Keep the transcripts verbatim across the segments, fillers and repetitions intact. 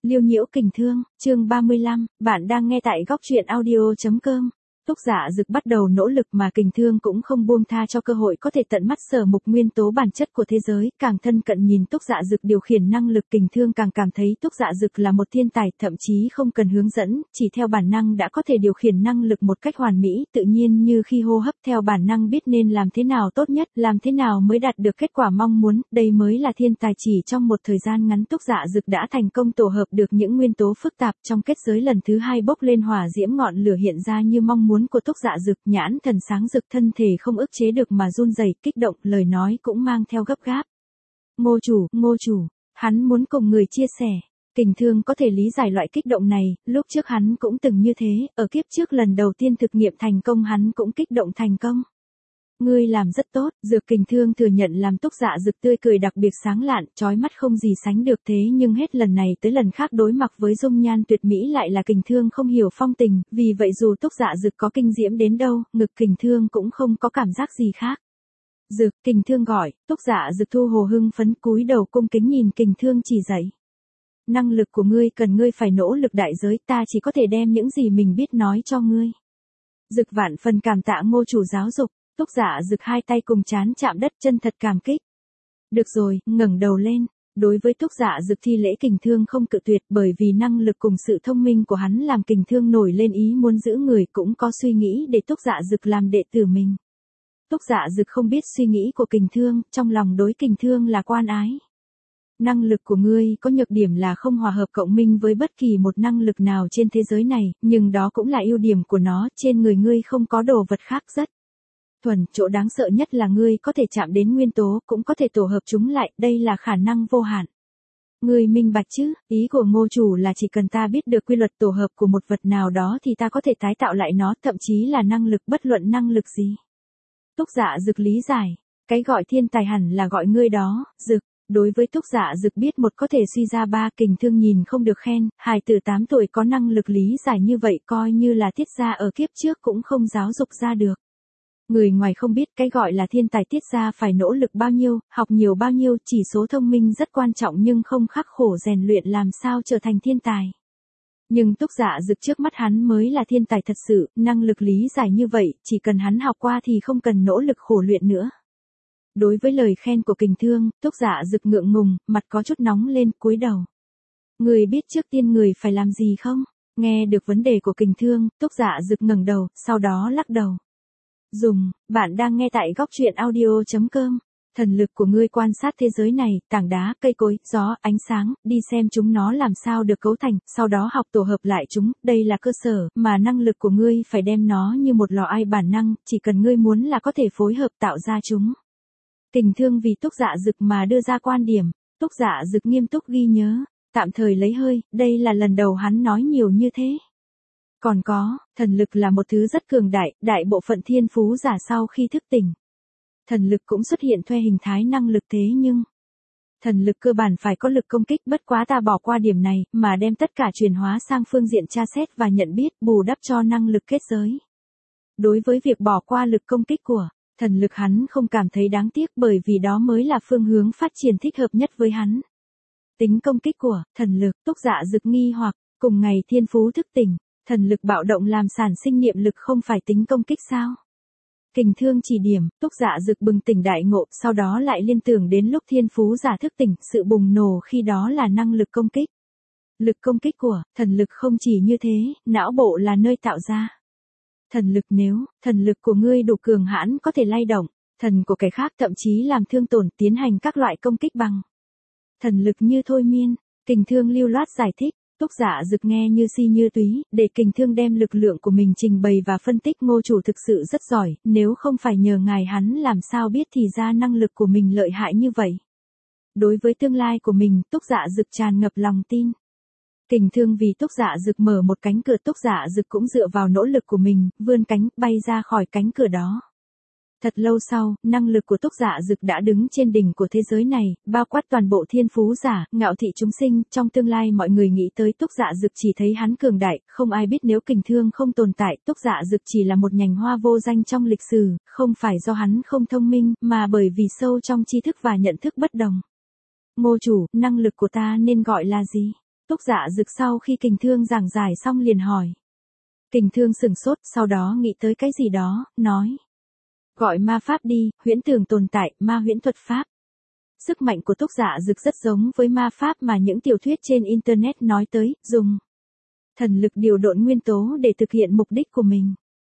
Liêu nhiễu kình thương, chương ba mươi lăm, bạn đang nghe tại góc truyện audio.com. Túc Dạ Dực bắt đầu nỗ lực mà kình thương cũng không buông tha cho cơ hội có thể tận mắt sở mục nguyên tố bản chất của thế giới, càng thân cận nhìn Túc Dạ Dực điều khiển năng lực kình thương càng cảm thấy Túc Dạ Dực là một thiên tài, thậm chí không cần hướng dẫn, chỉ theo bản năng đã có thể điều khiển năng lực một cách hoàn mỹ, tự nhiên như khi hô hấp theo bản năng biết nên làm thế nào tốt nhất, làm thế nào mới đạt được kết quả mong muốn, đây mới là thiên tài. Chỉ trong một thời gian ngắn Túc Dạ Dực đã thành công tổ hợp được những nguyên tố phức tạp trong kết giới lần thứ hai bốc lên hỏa diễm ngọn lửa hiện ra như mong muốn của Túc Dạ Dực, nhãn thần sáng rực, thân thể không ức chế được mà run rẩy, kích động, lời nói cũng mang theo gấp gáp. Ngô chủ, ngô chủ, hắn muốn cùng người chia sẻ. Kình thương có thể lý giải loại kích động này, lúc trước hắn cũng từng như thế, ở kiếp trước lần đầu tiên thực nghiệm thành công hắn cũng kích động thành công. Ngươi làm rất tốt, Dược kình thương thừa nhận làm Túc Dạ Dực tươi cười đặc biệt sáng lạn, chói mắt không gì sánh được, thế nhưng hết lần này tới lần khác đối mặt với dung nhan tuyệt mỹ lại là kình thương không hiểu phong tình, vì vậy dù Túc Dạ Dực có kinh diễm đến đâu, ngực kình thương cũng không có cảm giác gì khác. Dực, kình thương gọi, Túc Dạ Dực thu hồ hưng phấn cúi đầu cung kính nhìn kình thương chỉ dạy. Năng lực của ngươi cần ngươi phải nỗ lực đại giới, ta chỉ có thể đem những gì mình biết nói cho ngươi. Dực vạn phần cảm tạ ngô chủ giáo dục. Túc Dạ Dực hai tay cùng trán chạm đất, chân thật cảm kích. Được rồi, ngẩng đầu lên. Đối với Túc Dạ Dực thi lễ kình thương không cự tuyệt, bởi vì năng lực cùng sự thông minh của hắn làm kình thương nổi lên ý muốn giữ người, cũng có suy nghĩ để Túc Dạ Dực làm đệ tử mình. Túc Dạ Dực không biết suy nghĩ của kình thương, trong lòng đối kình thương là quan ái. Năng lực của ngươi có nhược điểm là không hòa hợp cộng minh với bất kỳ một năng lực nào trên thế giới này, nhưng đó cũng là ưu điểm của nó, trên người ngươi không có đồ vật khác rất thuần, chỗ đáng sợ nhất là ngươi có thể chạm đến nguyên tố, cũng có thể tổ hợp chúng lại, đây là khả năng vô hạn. Ngươi minh bạch chứ, ý của ngô chủ là chỉ cần ta biết được quy luật tổ hợp của một vật nào đó thì ta có thể tái tạo lại nó, thậm chí là năng lực, bất luận năng lực gì. Túc Dạ Dực lý giải, cái gọi thiên tài hẳn là gọi ngươi đó, Dực. Đối với Túc Dạ Dực biết một có thể suy ra ba, kình thương nhìn không được khen, hài tử tám tuổi có năng lực lý giải như vậy coi như là Tiết gia ở kiếp trước cũng không giáo dục ra được. Người ngoài không biết cái gọi là thiên tài Tiết gia phải nỗ lực bao nhiêu, học nhiều bao nhiêu, chỉ số thông minh rất quan trọng nhưng không khắc khổ rèn luyện làm sao trở thành thiên tài. Nhưng Túc Dạ Dực trước mắt hắn mới là thiên tài thật sự, năng lực lý giải như vậy, chỉ cần hắn học qua thì không cần nỗ lực khổ luyện nữa. Đối với lời khen của kình thương, Túc Dạ Dực ngượng ngùng, mặt có chút nóng lên, cúi đầu. Người biết trước tiên người phải làm gì không? Nghe được vấn đề của kình thương, Túc Dạ Dực ngẩng đầu, sau đó lắc đầu. Dùng, bạn đang nghe tại góc truyện audio.com. Thần lực của ngươi quan sát thế giới này, tảng đá, cây cối, gió, ánh sáng, đi xem chúng nó làm sao được cấu thành, sau đó học tổ hợp lại chúng, đây là cơ sở, mà năng lực của ngươi phải đem nó như một lò ai bản năng, chỉ cần ngươi muốn là có thể phối hợp tạo ra chúng. Kình thương vì Túc Dạ Dực mà đưa ra quan điểm, Túc Dạ Dực nghiêm túc ghi nhớ, tạm thời lấy hơi, đây là lần đầu hắn nói nhiều như thế. Còn có, thần lực là một thứ rất cường đại, đại bộ phận thiên phú giả sau khi thức tỉnh. Thần lực cũng xuất hiện thuê hình thái năng lực thế nhưng, thần lực cơ bản phải có lực công kích, bất quá ta bỏ qua điểm này, mà đem tất cả chuyển hóa sang phương diện tra xét và nhận biết, bù đắp cho năng lực kết giới. Đối với việc bỏ qua lực công kích của thần lực hắn không cảm thấy đáng tiếc bởi vì đó mới là phương hướng phát triển thích hợp nhất với hắn. Tính công kích của thần lực, Túc Dạ Dực nghi hoặc, cùng ngày thiên phú thức tỉnh, thần lực bạo động làm sản sinh niệm lực không phải tính công kích sao? Kình thương chỉ điểm, Túc Dạ Dực bừng tỉnh đại ngộ, sau đó lại liên tưởng đến lúc thiên phú giả thức tỉnh, sự bùng nổ khi đó là năng lực công kích. Lực công kích của thần lực không chỉ như thế, não bộ là nơi tạo ra. Thần lực nếu, thần lực của ngươi đủ cường hãn có thể lay động, thần của kẻ khác thậm chí làm thương tổn, tiến hành các loại công kích bằng thần lực như thôi miên, kình thương lưu loát giải thích, Túc Dạ Dực nghe như si như túy, để kình thương đem lực lượng của mình trình bày và phân tích ngô chủ thực sự rất giỏi, nếu không phải nhờ ngài hắn làm sao biết thì ra năng lực của mình lợi hại như vậy. Đối với tương lai của mình, Túc Dạ Dực tràn ngập lòng tin. Kình thương vì Túc Dạ Dực mở một cánh cửa, Túc Dạ Dực cũng dựa vào nỗ lực của mình, vươn cánh, bay ra khỏi cánh cửa đó. Thật lâu sau, năng lực của Túc Dạ Dực đã đứng trên đỉnh của thế giới này, bao quát toàn bộ thiên phú giả, ngạo thị chúng sinh, trong tương lai mọi người nghĩ tới Túc Dạ Dực chỉ thấy hắn cường đại, không ai biết nếu kình thương không tồn tại, Túc Dạ Dực chỉ là một nhành hoa vô danh trong lịch sử, không phải do hắn không thông minh, mà bởi vì sâu trong tri thức và nhận thức bất đồng. Ngô chủ, năng lực của ta nên gọi là gì? Túc Dạ Dực sau khi Kình Thương giảng giải xong liền hỏi. Kình Thương sửng sốt, sau đó nghĩ tới cái gì đó, nói. Gọi ma pháp đi, huyễn tưởng tồn tại, ma huyễn thuật pháp. Sức mạnh của Túc Dạ Dực rất giống với ma pháp mà những tiểu thuyết trên Internet nói tới, dùng thần lực điều độn nguyên tố để thực hiện mục đích của mình.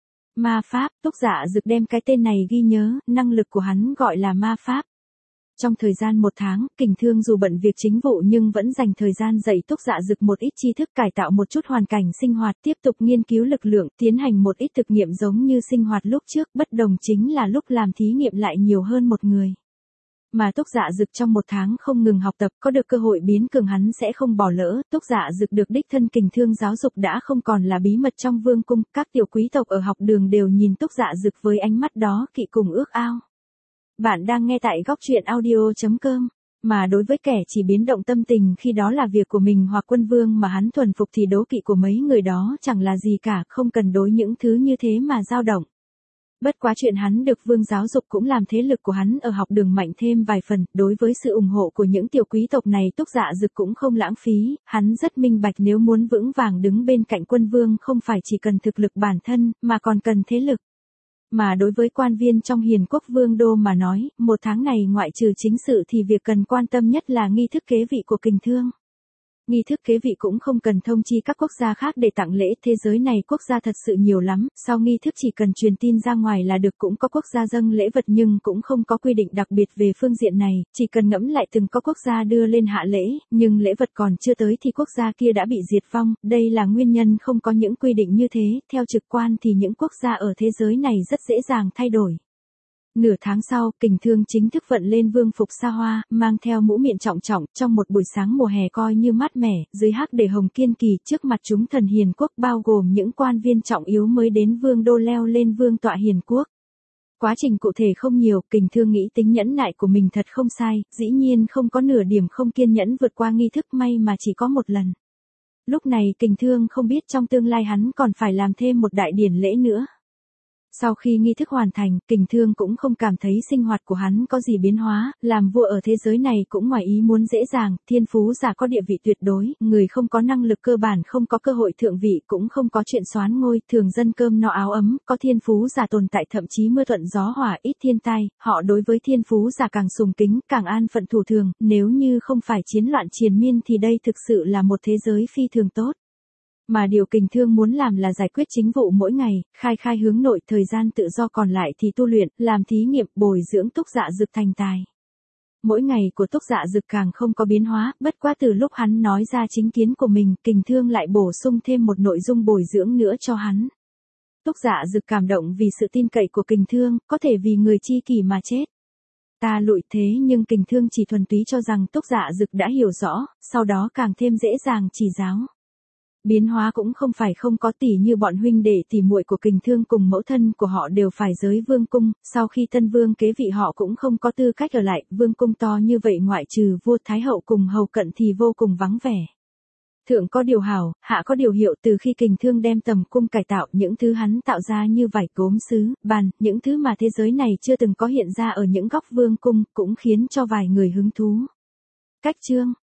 Ma pháp, Túc Dạ Dực đem cái tên này ghi nhớ, năng lực của hắn gọi là ma pháp. Trong thời gian một tháng, Kình Thương dù bận việc chính vụ nhưng vẫn dành thời gian dạy Túc Dạ Dực một ít tri thức, cải tạo một chút hoàn cảnh sinh hoạt, tiếp tục nghiên cứu lực lượng, tiến hành một ít thực nghiệm giống như sinh hoạt lúc trước, bất đồng chính là lúc làm thí nghiệm lại nhiều hơn một người. Mà Túc Dạ Dực trong một tháng không ngừng học tập, có được cơ hội biến cường hắn sẽ không bỏ lỡ. Túc Dạ Dực được đích thân Kình Thương giáo dục đã không còn là bí mật trong vương cung, các tiểu quý tộc ở học đường đều nhìn Túc Dạ Dực với ánh mắt đó kỵ cùng ước ao. Bạn đang nghe tại góc truyện audio chấm com. Mà đối với kẻ chỉ biến động tâm tình khi đó là việc của mình hoặc quân vương mà hắn thuần phục thì đố kỵ của mấy người đó chẳng là gì cả, không cần đối những thứ như thế mà dao động. Bất quá chuyện hắn được vương giáo dục cũng làm thế lực của hắn ở học đường mạnh thêm vài phần, đối với sự ủng hộ của những tiểu quý tộc này Túc Dạ Dực cũng không lãng phí, hắn rất minh bạch nếu muốn vững vàng đứng bên cạnh quân vương không phải chỉ cần thực lực bản thân, mà còn cần thế lực. Mà đối với quan viên trong Hiền Quốc Vương đô mà nói, một tháng này ngoại trừ chính sự thì việc cần quan tâm nhất là nghi thức kế vị của Kình Thương. Nghi thức kế vị cũng không cần thông chi các quốc gia khác để tặng lễ, thế giới này quốc gia thật sự nhiều lắm, sau nghi thức chỉ cần truyền tin ra ngoài là được, cũng có quốc gia dâng lễ vật nhưng cũng không có quy định đặc biệt về phương diện này, chỉ cần ngẫm lại từng có quốc gia đưa lên hạ lễ, nhưng lễ vật còn chưa tới thì quốc gia kia đã bị diệt vong, đây là nguyên nhân không có những quy định như thế, theo trực quan thì những quốc gia ở thế giới này rất dễ dàng thay đổi. Nửa tháng sau, Kình Thương chính thức vận lên vương phục xa hoa, mang theo mũ miệng trọng trọng, trong một buổi sáng mùa hè coi như mát mẻ, dưới hắc để hồng kiên kỳ, trước mặt chúng thần Hiền Quốc bao gồm những quan viên trọng yếu mới đến vương đô leo lên vương tọa Hiền Quốc. Quá trình cụ thể không nhiều, Kình Thương nghĩ tính nhẫn nại của mình thật không sai, dĩ nhiên không có nửa điểm không kiên nhẫn vượt qua nghi thức, may mà chỉ có một lần. Lúc này Kình Thương không biết trong tương lai hắn còn phải làm thêm một đại điển lễ nữa. Sau khi nghi thức hoàn thành, Kình Thương cũng không cảm thấy sinh hoạt của hắn có gì biến hóa, làm vua ở thế giới này cũng ngoài ý muốn dễ dàng, thiên phú giả có địa vị tuyệt đối, người không có năng lực cơ bản không có cơ hội thượng vị, cũng không có chuyện soán ngôi, thường dân cơm no áo ấm, có thiên phú giả tồn tại thậm chí mưa thuận gió hòa, ít thiên tai, họ đối với thiên phú giả càng sùng kính, càng an phận thủ thường, nếu như không phải chiến loạn triền miên thì đây thực sự là một thế giới phi thường tốt. Mà điều Kình Thương muốn làm là giải quyết chính vụ mỗi ngày, khai khai hướng nội, thời gian tự do còn lại thì tu luyện, làm thí nghiệm, bồi dưỡng Túc Dạ Dực thành tài. Mỗi ngày của Túc Dạ Dực càng không có biến hóa, bất quá từ lúc hắn nói ra chính kiến của mình, Kình Thương lại bổ sung thêm một nội dung bồi dưỡng nữa cho hắn. Túc Dạ Dực cảm động vì sự tin cậy của Kình Thương, có thể vì người chi kỷ mà chết. Ta lụi thế nhưng Kình Thương chỉ thuần túy cho rằng Túc Dạ Dực đã hiểu rõ, sau đó càng thêm dễ dàng chỉ giáo. Biến hóa cũng không phải không có, tỉ như bọn huynh đệ tỉ muội của Kình Thương cùng mẫu thân của họ đều phải giới vương cung, sau khi tân vương kế vị họ cũng không có tư cách ở lại, vương cung to như vậy ngoại trừ vua thái hậu cùng hầu cận thì vô cùng vắng vẻ. Thượng có điều hảo, hạ có điều hiệu, từ khi Kình Thương đem tầm cung cải tạo, những thứ hắn tạo ra như vải gốm sứ, bàn, những thứ mà thế giới này chưa từng có hiện ra ở những góc vương cung, cũng khiến cho vài người hứng thú. Cách chương